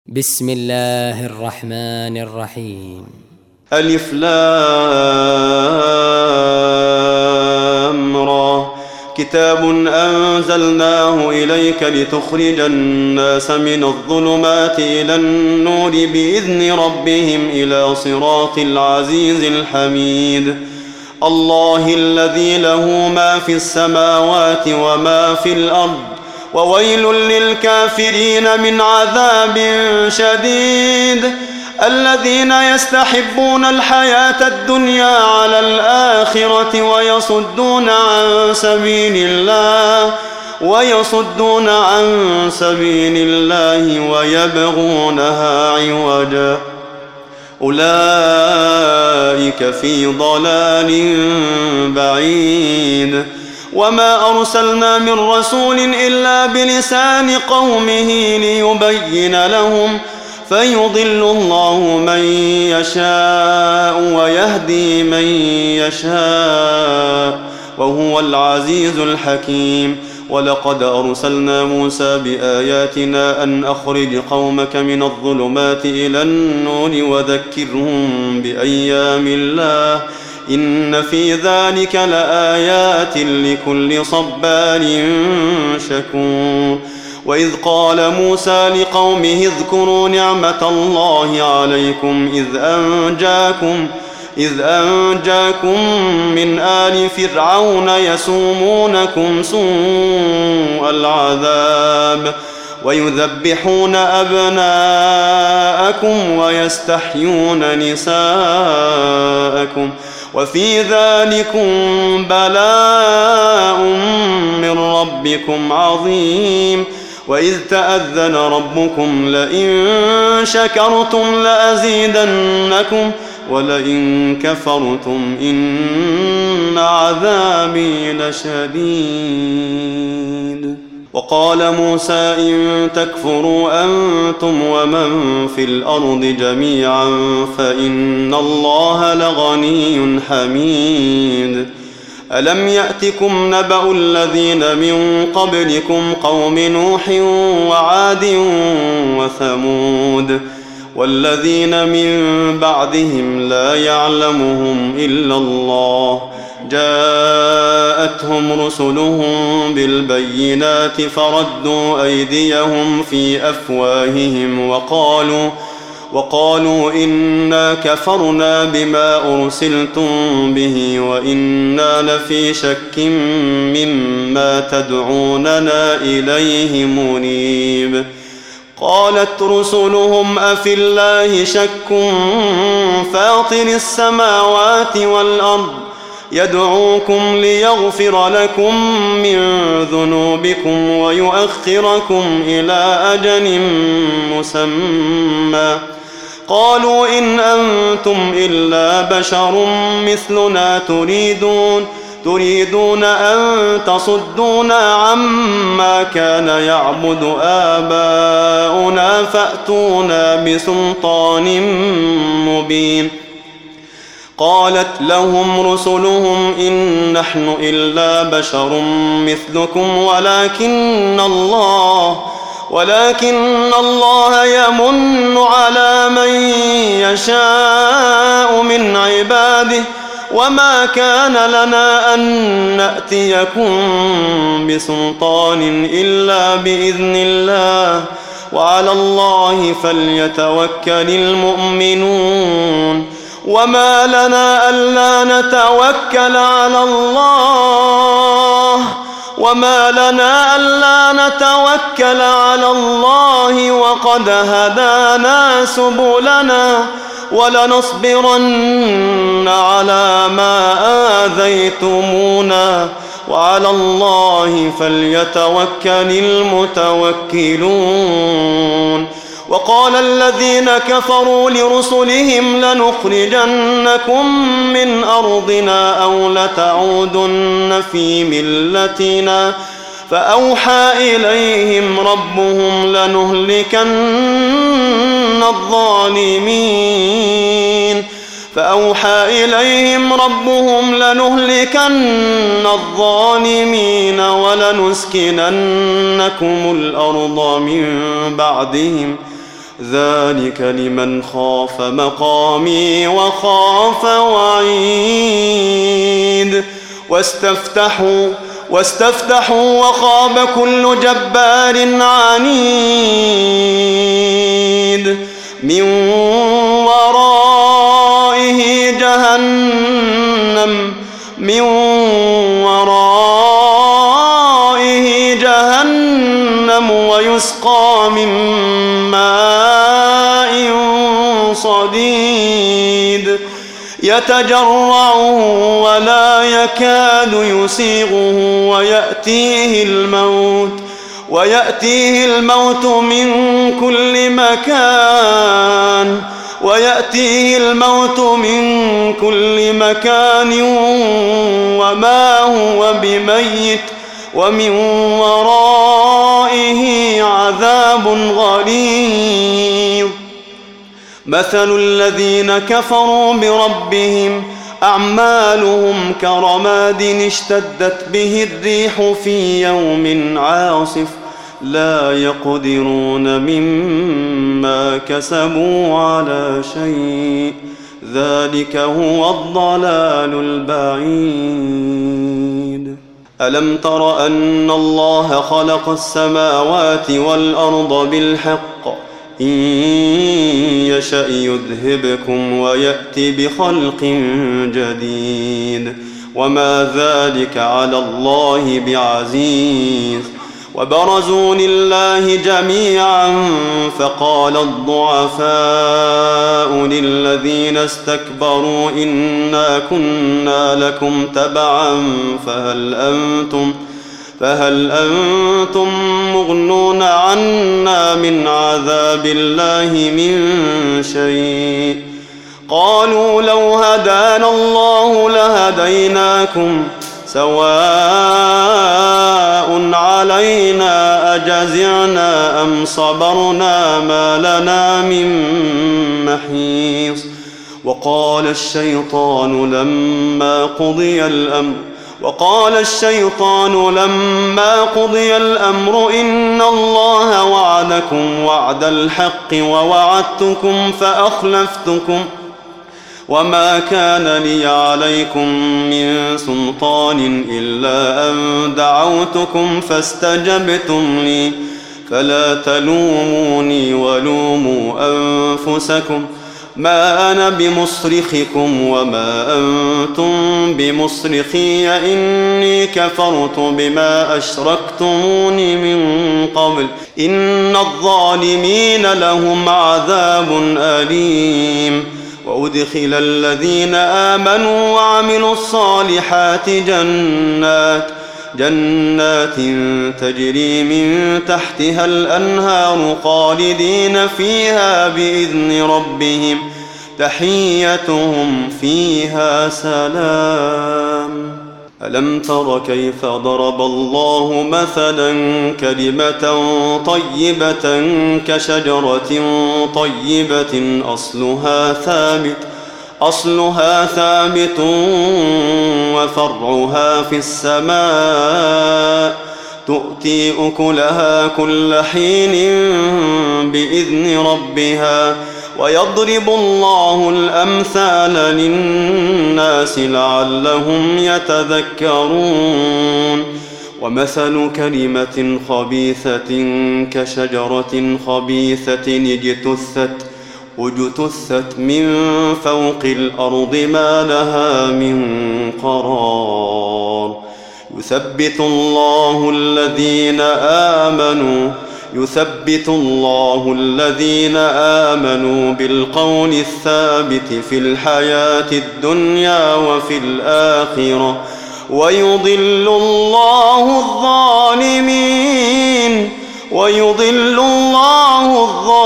بسم الله الرحمن الرحيم. ألف لام را. كتاب أنزلناه إليك لتخرج الناس من الظلمات إلى النور بإذن ربهم إلى صراط العزيز الحميد. الله الذي له ما في السماوات وما في الأرض، وويل للكافرين من عذاب شديد. الذين يستحبون الحياة الدنيا على الآخرة ويصدون عن سبيل الله ويبغونها عوجا، أولئك في ضلال بعيد. وما أرسلنا من رسول إلا بلسان قومه ليبين لهم، فيضل الله من يشاء ويهدي من يشاء، وهو العزيز الحكيم. ولقد أرسلنا موسى بآياتنا أن أخرج قومك من الظلمات إلى النور وذكرهم بأيام الله، إن في ذلك لآيات لكل صبار شكور. وإذ قال موسى لقومه اذكروا نعمة الله عليكم إذ أنجاكم من آل فرعون يسومونكم سوء العذاب ويذبحون أبناءكم ويستحيون نساءكم، وفي ذلكم بلاء من ربكم عظيم. وإذ تأذن ربكم لئن شكرتم لأزيدنكم ولئن كفرتم إن عذابي لشديد. وقال موسى إن تكفروا أنتم ومن في الأرض جميعا فإن الله لغني حميد. ألم يأتكم نبأ الذين من قبلكم قوم نوح وعاد وثمود والذين من بعدهم لا يعلمهم إلا الله، جاءتهم رسلهم بالبينات فردوا أيديهم في أفواههم وقالوا إنا كفرنا بما أرسلتم به وإنا لفي شك مما تدعوننا إليه مريب. قالت رسلهم أفي الله شك فاطر السماوات والأرض يدعوكم ليغفر لكم من ذنوبكم ويؤخركم إلى أجل مسمى. قالوا إن أنتم إلا بشر مثلنا تريدون أن تصدونا عما كان يعبد آباؤنا فأتونا بسلطان مبين. قالت لهم رسلهم إن نحن إلا بشر مثلكم ولكن الله يمن على من يشاء من عباده، وما كان لنا أن نأتيكم بسلطان إلا بإذن الله، وعلى الله فليتوكل المؤمنون. وما لنا ألا نتوكل على الله وقد هدانا سبلنا، ولنصبرن على ما آذيتمونا، وعلى الله فليتوكل المتوكلون. وقال الذين كفروا لرسلهم لنخرجنكم من أرضنا أو لتعودن في ملتنا، فأوحى إليهم ربهم لنهلكن الظالمين ولنسكننكم الأرض من بعدهم ذلك لمن خاف مقامي وخاف وعيد واستفتحوا وخاب كل جبار عنيد من ورائه جهنم ويسقى من ماء صديد يتجرعه ولا يكاد يسيغه ويأتيه الموت من كل مكان وما هو بميت ومن ورائه عذاب غليظ مثل الذين كفروا بربهم أعمالهم كرماد اشتدت به الريح في يوم عاصف لا يقدرون مما كسبوا على شيء ذلك هو الضلال البعيد ألم تر أن الله خلق السماوات والأرض بالحق إن يشأ يذهبكم ويأتي بخلق جديد وما ذلك على الله بعزيز وبرزوا لله جميعا فقال الضعفاء للذين استكبروا إنا كنا لكم تبعا فهل أنتم مغنون عنا من عذاب الله من شيء قالوا لو هدانا الله لهديناكم سواء علينا أجزعنا أم صبرنا ما لنا من محيص وقال الشيطان لما قضي الأمر إن الله وعدكم وعد الحق ووعدتكم فأخلفتكم وما كان لي عليكم من سلطان إلا أن دعوتكم فاستجبتم لي فلا تلوموني ولوموا أنفسكم ما أنا بمصرخكم وما أنتم بمصرخي إني كفرت بما أشركتمون من قبل إن الظالمين لهم عذاب أليم وأدخل الذين آمنوا وعملوا الصالحات جنات تجري من تحتها الأنهار خالدين فيها بإذن ربهم تحيتهم فيها سلام ألم تر كيف ضرب الله مثلا كلمة طيبة كشجرة طيبة أصلها ثابت وفرعها في السماء تؤتي أكلها كل حين بإذن ربها ويضرب الله الأمثال للناس لعلهم يتذكرون ومثل كلمة خبيثة كشجرة خبيثة اجتثت من فوق الأرض ما لها من قرار يثبت الله الذين آمنوا بالقول الثابت في الحياة الدنيا وفي الآخرة ويضل الله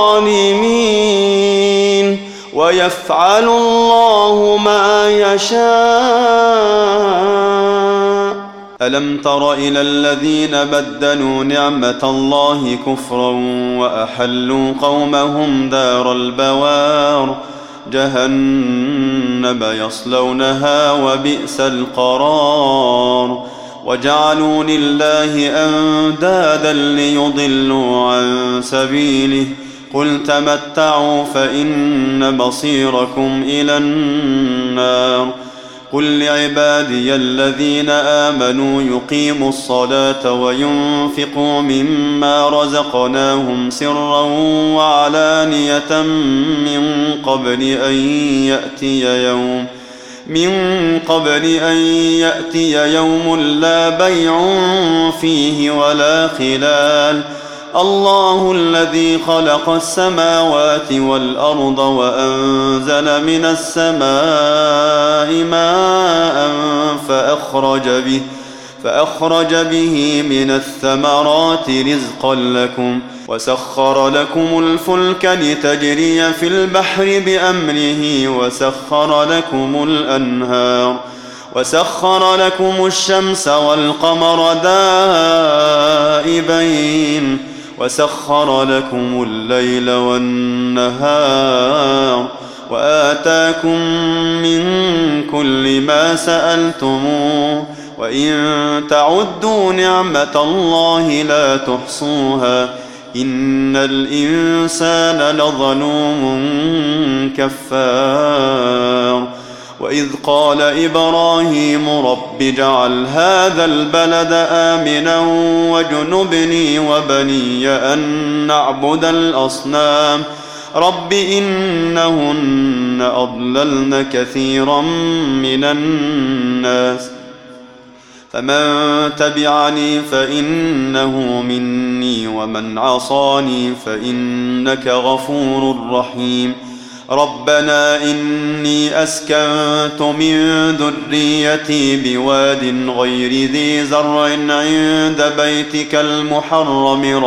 الظالمين ويفعل الله ما يشاء ألم تر إلى الذين بدلوا نعمة الله كفرا وأحلوا قومهم دار البوار جهنم يصلونها وبئس القرار وجعلوا لله أندادا ليضلوا عن سبيله قل تمتعوا فإن مصيركم إلى النار قل لعبادي الذين آمنوا يقيموا الصلاة وينفقوا مما رزقناهم سرا وعلانية من قبل أن يأتي يوم لا بيع فيه ولا خلال الله الذي خلق السماوات والأرض وأنزل من السماء ماء فأخرج به من الثمرات رزقا لكم وسخر لكم الفلك لتجري في البحر بأمره وسخر لكم الشمس والقمر دائبين وسخر لكم الليل والنهار وآتاكم من كل ما سألتموه وإن تعدوا نعمة الله لا تحصوها إن الإنسان لظلوم كفار وإذ قال إبراهيم رب اجعل هذا البلد آمنا واجنبني وبني أن نعبد الأصنام رب إنهن أضللن كثيرا من الناس فمن تبعني فإنه مني ومن عصاني فإنك غفور رحيم ربنا إني أسكنت من ذريتي بواد غير ذي زرع عند بيتك المحرم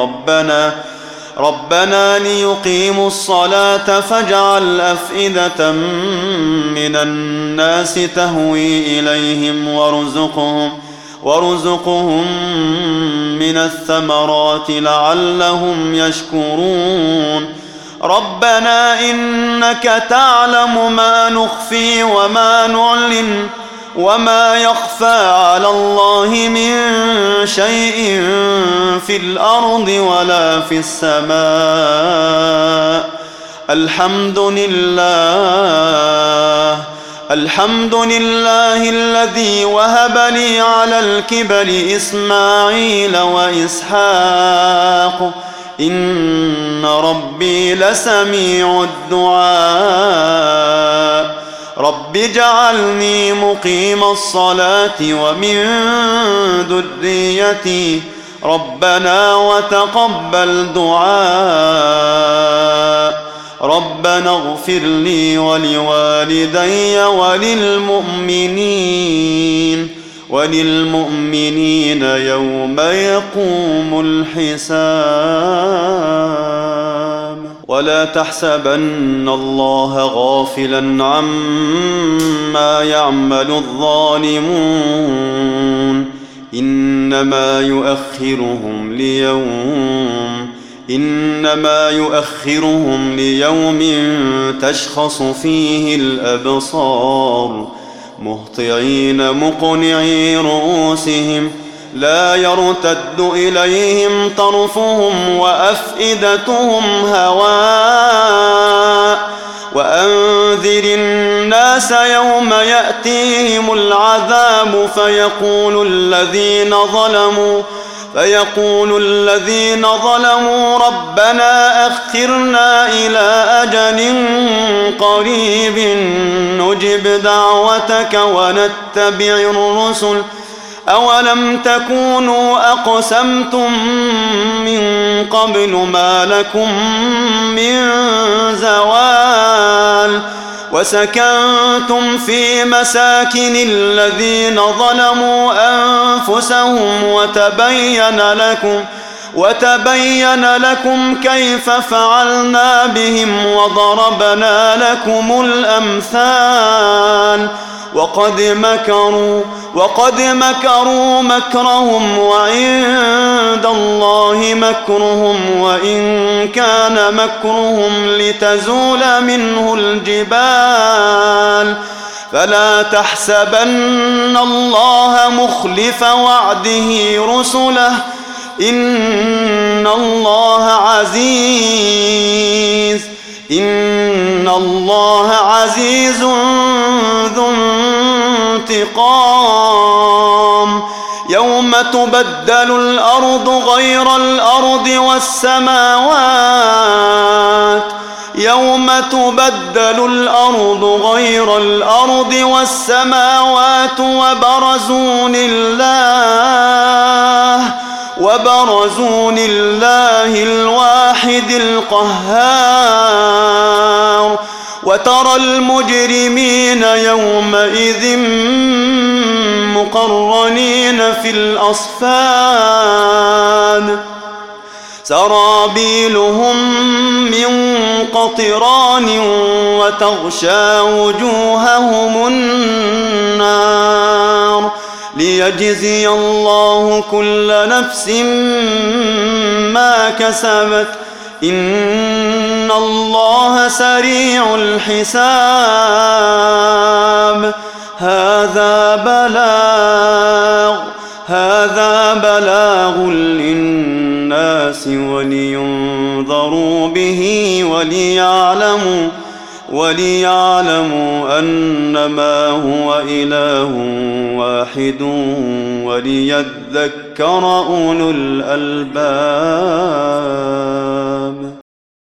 ربنا ليقيموا الصلاة فاجعل أفئدة من الناس تهوي إليهم وارزقهم من الثمرات لعلهم يشكرون ربنا إنك تعلم ما نخفي وما نعلن وما يخفى على الله من شيء في الأرض ولا في السماء الحمد لله الذي وهب لي على الكبر إسماعيل وإسحاق إن ربي لسميع الدعاء رب اجعلني مقيم الصلاة ومن ذريتي ربنا وتقبل دعاء ربنا اغفر لي ولوالدي وللمؤمنين يوم يقوم الحساب ولا تحسبن الله غافلا عما يعمل الظالمون إنما يؤخرهم ليوم تشخص فيه الأبصار مهطعين مقنعي رؤوسهم لا يرتد إليهم طرفهم وأفئدتهم هواء وأنذر الناس يوم يأتيهم العذاب فيقول الذين ظلموا ربنا أخرنا إلى أجل قريب نجب دعوتك ونتبع الرسل أولم تكونوا أقسمتم من قبل ما لكم من زوال وسكنتم في مساكن الذين ظلموا أنفسهم وتبين لكم كيف فعلنا بهم وضربنا لكم الأمثال وقد مكروا مكرهم وعند الله مكرهم وإن كان مكرهم لتزول منه الجبال فلا تحسبن الله مخلف وعده رسله إن الله عزيز ذو انتقام. يوم تبدل الأرض غير الأرض والسماوات وبرزوا لله الواحد القهار. وترى المجرمين يومئذ مقرنين في الأصفاد سرابيلهم من قطران وتغشى وجوههم النار ليجزي الله كل نفس ما كسبت إن الله سريع الحساب. هذا بلاغ للناس ولينذروا به وليعلموا أنما هو إله واحد وليذكر أولو الألباب.